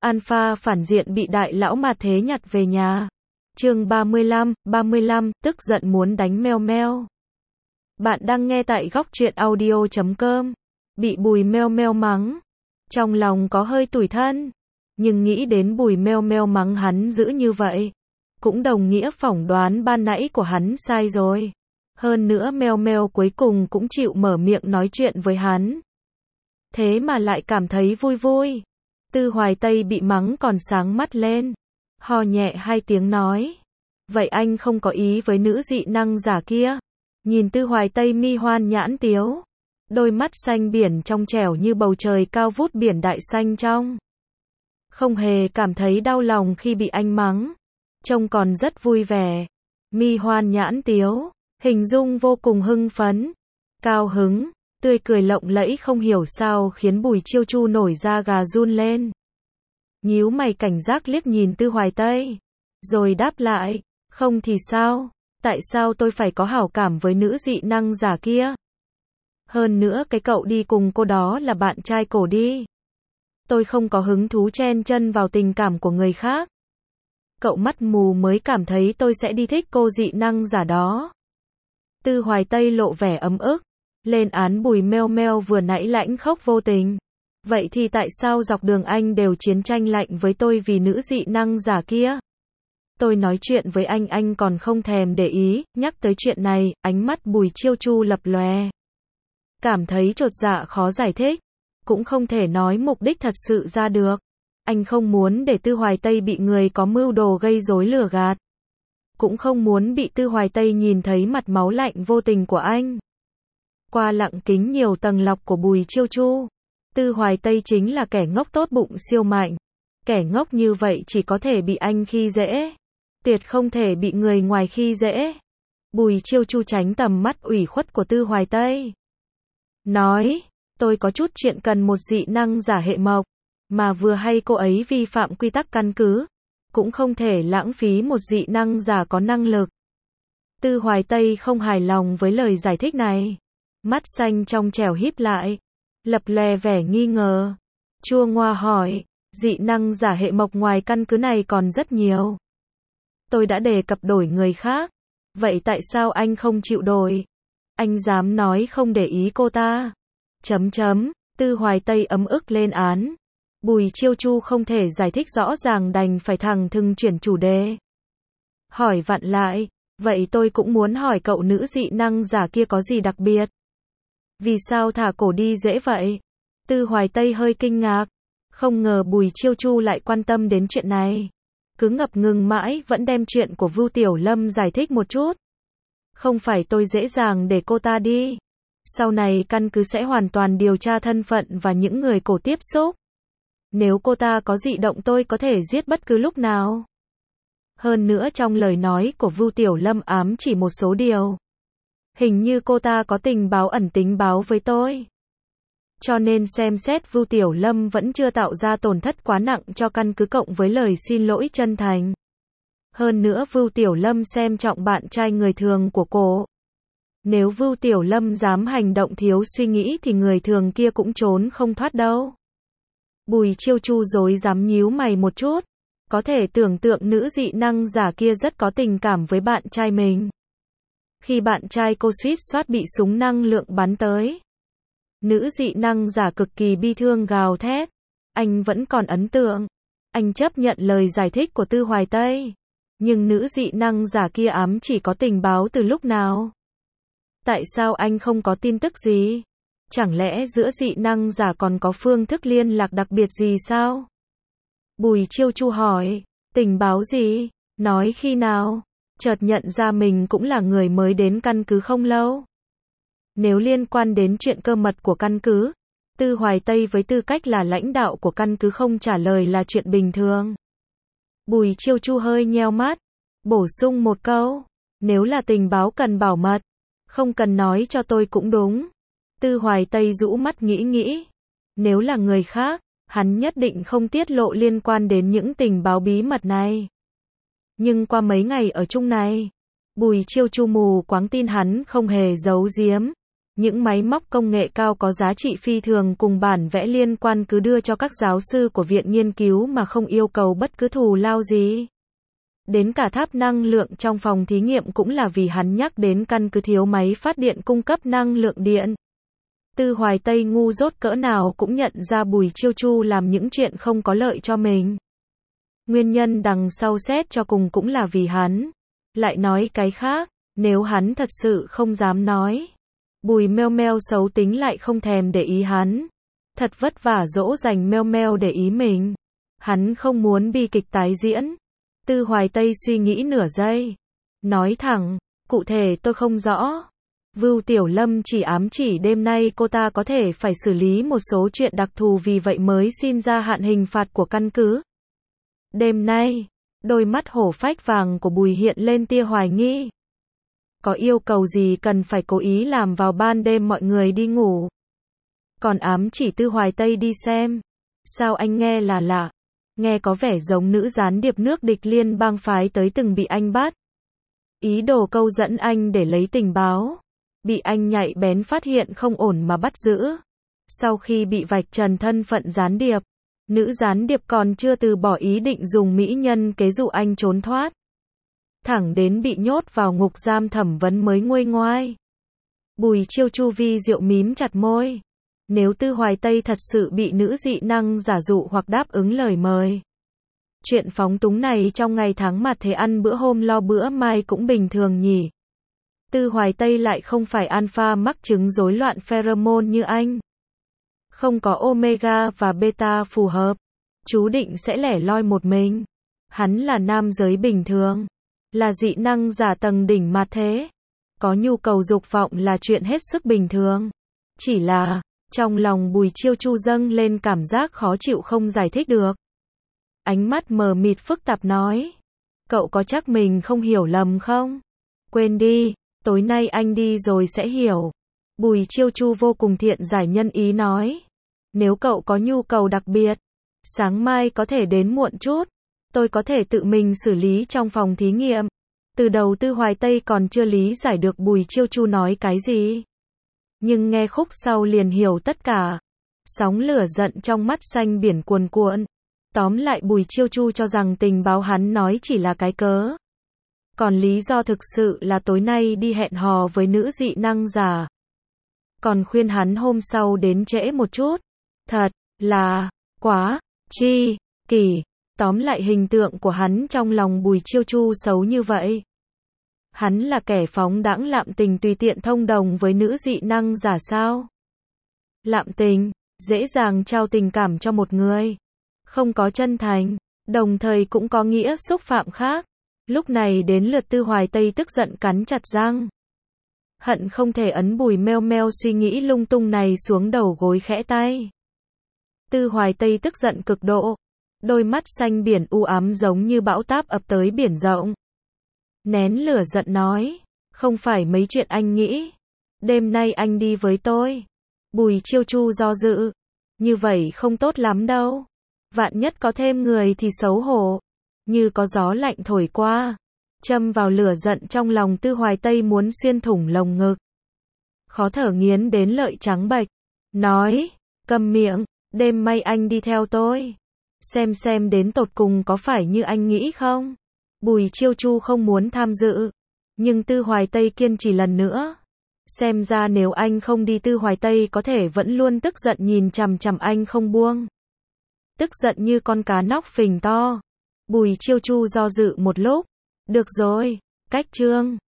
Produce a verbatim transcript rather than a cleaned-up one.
Alpha phản diện bị đại lão mà thế nhặt về nhà. Chương ba mươi lăm, ba mươi lăm, tức giận muốn đánh meo meo. Bạn đang nghe tại góc truyện audio chấm com. Bị Bùi Meo Meo mắng, trong lòng có hơi tủi thân, nhưng nghĩ đến Bùi Meo Meo mắng hắn dữ như vậy, cũng đồng nghĩa phỏng đoán ban nãy của hắn sai rồi. Hơn nữa Meo Meo cuối cùng cũng chịu mở miệng nói chuyện với hắn. Thế mà lại cảm thấy vui vui. Tư Hoài Tây bị mắng còn sáng mắt lên, ho nhẹ hai tiếng nói: "Vậy anh không có ý với nữ dị năng giả kia?" Nhìn Tư Hoài Tây mi hoan nhãn tiếu, đôi mắt xanh biển trong trẻo như bầu trời cao vút biển đại xanh trong. Không hề cảm thấy đau lòng khi bị anh mắng, trông còn rất vui vẻ. Mi hoan nhãn tiếu, hình dung vô cùng hưng phấn, cao hứng, tươi cười lộng lẫy không hiểu sao khiến Bùi Chiêu Chu nổi da gà run lên. Nhíu mày cảnh giác liếc nhìn Tư Hoài Tây, rồi đáp lại: "Không thì sao? Tại sao tôi phải có hảo cảm với nữ dị năng giả kia? Hơn nữa cái cậu đi cùng cô đó là bạn trai cổ đi. Tôi không có hứng thú chen chân vào tình cảm của người khác. Cậu mắt mù mới cảm thấy tôi sẽ đi thích cô dị năng giả đó." Tư Hoài Tây lộ vẻ ấm ức, lên án Bùi Meo Meo vừa nãy lãnh khốc vô tình. "Vậy thì tại sao dọc đường anh đều chiến tranh lạnh với tôi vì nữ dị năng giả kia? Tôi nói chuyện với anh anh còn không thèm để ý." Nhắc tới chuyện này, ánh mắt Bùi Chiêu Chu lập lòe, cảm thấy chột dạ khó giải thích, cũng không thể nói mục đích thật sự ra được. Anh không muốn để Tư Hoài Tây bị người có mưu đồ gây rối lừa gạt, cũng không muốn bị Tư Hoài Tây nhìn thấy mặt máu lạnh vô tình của anh. Qua lặng kính nhiều tầng lọc của Bùi Chiêu Chu, Tư Hoài Tây chính là kẻ ngốc tốt bụng siêu mạnh. Kẻ ngốc như vậy chỉ có thể bị anh khi dễ, tuyệt không thể bị người ngoài khi dễ. Bùi Chiêu Chu tránh tầm mắt ủy khuất của Tư Hoài Tây, nói: "Tôi có chút chuyện cần một dị năng giả hệ mộc, mà vừa hay cô ấy vi phạm quy tắc căn cứ, cũng không thể lãng phí một dị năng giả có năng lực." Tư Hoài Tây không hài lòng với lời giải thích này, mắt xanh trong trẻo híp lại, lập lòe vẻ nghi ngờ, chua ngoa hỏi: "Dị năng giả hệ mộc ngoài căn cứ này còn rất nhiều. Tôi đã đề cập đổi người khác, vậy tại sao anh không chịu đổi? Anh dám nói không để ý cô ta?" Chấm chấm, Tư Hoài Tây ấm ức lên án. Bùi Chiêu Chu không thể giải thích rõ ràng đành phải thẳng thừng chuyển chủ đề. Hỏi vặn lại: "Vậy tôi cũng muốn hỏi cậu nữ dị năng giả kia có gì đặc biệt? Vì sao thả cổ đi dễ vậy?" Tư Hoài Tây hơi kinh ngạc, không ngờ Bùi Chiêu Chu lại quan tâm đến chuyện này. Cứ ngập ngừng mãi vẫn đem chuyện của Vưu Tiểu Lâm giải thích một chút. "Không phải tôi dễ dàng để cô ta đi. Sau này căn cứ sẽ hoàn toàn điều tra thân phận và những người cổ tiếp xúc. Nếu cô ta có dị động tôi có thể giết bất cứ lúc nào." Hơn nữa trong lời nói của Vưu Tiểu Lâm ám chỉ một số điều. Hình như cô ta có tình báo ẩn tính báo với tôi. Cho nên xem xét Vưu Tiểu Lâm vẫn chưa tạo ra tổn thất quá nặng cho căn cứ cộng với lời xin lỗi chân thành. Hơn nữa Vưu Tiểu Lâm xem trọng bạn trai người thường của cô. Nếu Vưu Tiểu Lâm dám hành động thiếu suy nghĩ thì người thường kia cũng trốn không thoát đâu. Bùi Chiêu Chu rối rắm nhíu mày một chút, có thể tưởng tượng nữ dị năng giả kia rất có tình cảm với bạn trai mình. Khi bạn trai cô suýt soát bị súng năng lượng bắn tới, nữ dị năng giả cực kỳ bi thương gào thét. Anh vẫn còn ấn tượng. Anh chấp nhận lời giải thích của Tư Hoài Tây. Nhưng nữ dị năng giả kia ám chỉ có tình báo từ lúc nào? Tại sao anh không có tin tức gì? Chẳng lẽ giữa dị năng giả còn có phương thức liên lạc đặc biệt gì sao? Bùi Chiêu Chu hỏi: "Tình báo gì? Nói khi nào?" Chợt nhận ra mình cũng là người mới đến căn cứ không lâu. Nếu liên quan đến chuyện cơ mật của căn cứ, Tư Hoài Tây với tư cách là lãnh đạo của căn cứ không trả lời là chuyện bình thường. Bùi Chiêu Chu hơi nheo mắt, bổ sung một câu: "Nếu là tình báo cần bảo mật, không cần nói cho tôi cũng đúng." Tư Hoài Tây rũ mắt nghĩ nghĩ. Nếu là người khác, hắn nhất định không tiết lộ liên quan đến những tình báo bí mật này. Nhưng qua mấy ngày ở chung này, Bùi Chiêu Chu mù quáng tin hắn không hề giấu giếm. Những máy móc công nghệ cao có giá trị phi thường cùng bản vẽ liên quan cứ đưa cho các giáo sư của viện nghiên cứu mà không yêu cầu bất cứ thù lao gì. Đến cả tháp năng lượng trong phòng thí nghiệm cũng là vì hắn nhắc đến căn cứ thiếu máy phát điện cung cấp năng lượng điện. Tư Hoài Tây ngu dốt cỡ nào cũng nhận ra Bùi Chiêu Chu làm những chuyện không có lợi cho mình. Nguyên nhân đằng sau xét cho cùng cũng là vì hắn. Lại nói cái khác, nếu hắn thật sự không dám nói. Bùi Meo Meo xấu tính lại không thèm để ý hắn. Thật vất vả dỗ dành Meo Meo để ý mình. Hắn không muốn bi kịch tái diễn. Tư Hoài Tây suy nghĩ nửa giây. Nói thẳng, cụ thể tôi không rõ. Vưu Tiểu Lâm chỉ ám chỉ đêm nay cô ta có thể phải xử lý một số chuyện đặc thù vì vậy mới xin ra hạn hình phạt của căn cứ. Đêm nay, đôi mắt hổ phách vàng của Bùi hiện lên tia hoài nghi. Có yêu cầu gì cần phải cố ý làm vào ban đêm mọi người đi ngủ. Còn ám chỉ Tư Hoài Tây đi xem. Sao anh nghe là lạ? Nghe có vẻ giống nữ gián điệp nước địch liên bang phái tới từng bị anh bắt. Ý đồ câu dẫn anh để lấy tình báo. Bị anh nhạy bén phát hiện không ổn mà bắt giữ. Sau khi bị vạch trần thân phận gián điệp, nữ gián điệp còn chưa từ bỏ ý định dùng mỹ nhân kế dụ anh trốn thoát. Thẳng đến bị nhốt vào ngục giam thẩm vấn mới nguôi ngoai. Bùi Chiêu Chu vi diệu mím chặt môi. Nếu Tư Hoài Tây thật sự bị nữ dị năng giả dụ hoặc đáp ứng lời mời. Chuyện phóng túng này trong ngày tháng mà thế ăn bữa hôm lo bữa mai cũng bình thường nhỉ. Tư Hoài Tây lại không phải alpha mắc chứng rối loạn pheromone như anh. Không có omega và beta phù hợp. Chú định sẽ lẻ loi một mình. Hắn là nam giới bình thường. Là dị năng giả tầng đỉnh mà thế. Có nhu cầu dục vọng là chuyện hết sức bình thường. Chỉ là, trong lòng Bùi Chiêu Chu dâng lên cảm giác khó chịu không giải thích được. Ánh mắt mờ mịt phức tạp nói. Cậu có chắc mình không hiểu lầm không? Quên đi, tối nay anh đi rồi sẽ hiểu. Bùi Chiêu Chu vô cùng thiện giải nhân ý nói. Nếu cậu có nhu cầu đặc biệt, sáng mai có thể đến muộn chút. Tôi có thể tự mình xử lý trong phòng thí nghiệm. Từ đầu Tư Hoài Tây còn chưa lý giải được Bùi Chiêu Chu nói cái gì. Nhưng nghe khúc sau liền hiểu tất cả. Sóng lửa giận trong mắt xanh biển cuồn cuộn. Tóm lại Bùi Chiêu Chu cho rằng tình báo hắn nói chỉ là cái cớ. Còn lý do thực sự là tối nay đi hẹn hò với nữ dị năng giả. Còn khuyên hắn hôm sau đến trễ một chút. Thật là quá chi kỳ. Tóm lại hình tượng của hắn trong lòng Bùi Chiêu Chu xấu như vậy. Hắn là kẻ phóng đãng lạm tình tùy tiện thông đồng với nữ dị năng giả sao? Lạm tình, dễ dàng trao tình cảm cho một người. Không có chân thành, đồng thời cũng có nghĩa xúc phạm khác. Lúc này đến lượt Tư Hoài Tây tức giận cắn chặt răng. Hận không thể ấn Bùi Meo Meo suy nghĩ lung tung này xuống đầu gối khẽ tay. Tư Hoài Tây tức giận cực độ. Đôi mắt xanh biển u ám giống như bão táp ập tới biển rộng. Nén lửa giận nói. Không phải mấy chuyện anh nghĩ. Đêm nay anh đi với tôi. Bùi Chiêu Chu do dự. Như vậy không tốt lắm đâu. Vạn nhất có thêm người thì xấu hổ. Như có gió lạnh thổi qua. Châm vào lửa giận trong lòng Tư Hoài Tây muốn xuyên thủng lồng ngực. Khó thở nghiến đến lợi trắng bệch. Nói. Câm miệng. Đêm nay anh đi theo tôi. Xem xem đến tột cùng có phải như anh nghĩ không? Bùi Chiêu Chu không muốn tham dự. Nhưng Tư Hoài Tây kiên trì lần nữa. Xem ra nếu anh không đi Tư Hoài Tây có thể vẫn luôn tức giận nhìn chằm chằm anh không buông. Tức giận như con cá nóc phình to. Bùi Chiêu Chu do dự một lúc. Được rồi, cách chương.